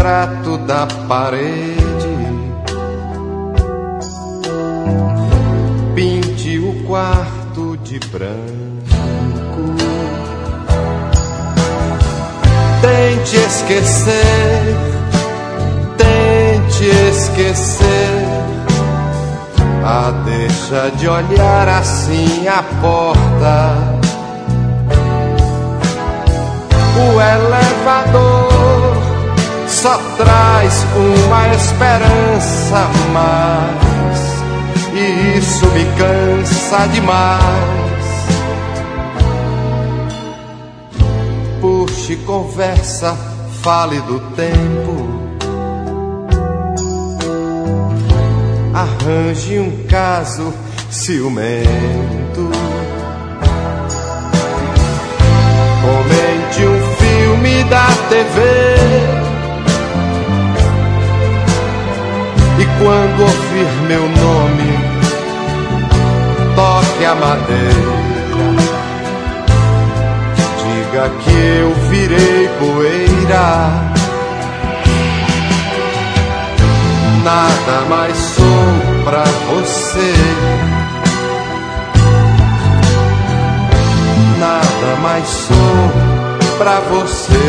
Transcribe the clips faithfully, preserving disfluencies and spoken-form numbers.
retrato da parede. Pinte o quarto de branco. Tente esquecer, tente esquecer. Ah, deixa de olhar assim a porta. O elevador só traz uma esperança a mais, e isso me cansa demais. Puxe conversa, fale do tempo. Arranje um caso ciumento. Comente um filme da T V. E quando ouvir meu nome, toque a madeira. Diga que eu virei poeira. Nada mais sou pra você. Nada mais sou pra você.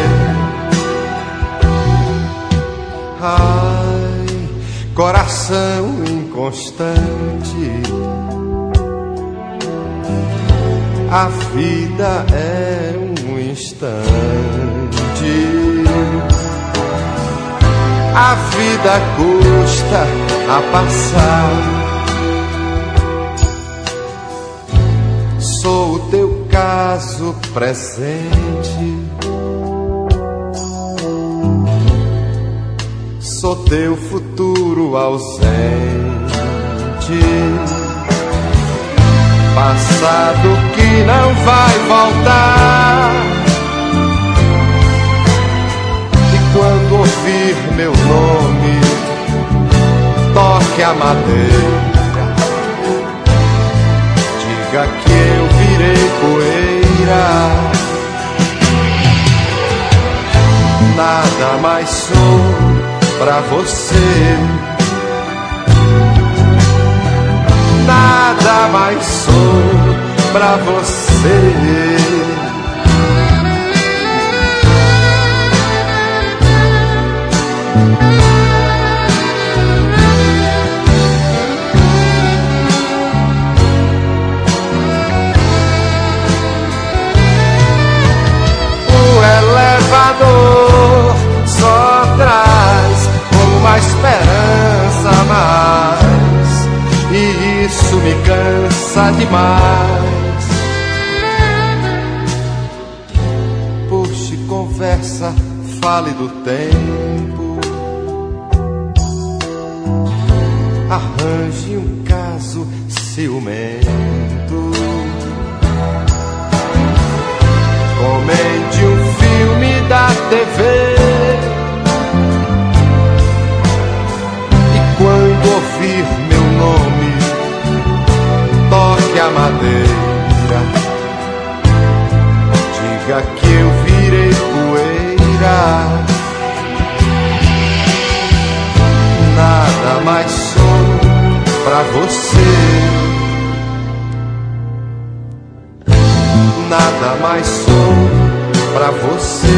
Ai, coração inconstante. A vida é um instante. A vida custa a passar. Sou o teu caso presente. Sou teu futuro ausente. Passado que não vai voltar. Quando ouvir meu nome, toque a madeira. Diga que eu virei poeira. Nada mais sou pra você. Nada mais sou pra você. Só traz uma esperança a mais, e isso me cansa demais. Puxe conversa, fale do tempo. Arranje um caso ciumento. Comente um filme da T V. E quando ouvir meu nome, toque a madeira. Diga que eu virei poeira. Nada mais sou pra você. Nada mais sou pra você.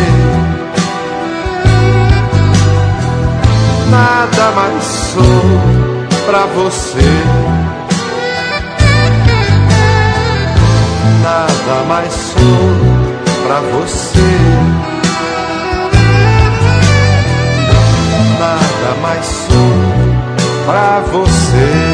Nada mais sou pra você. Nada mais sou pra você. Nada mais sou pra você.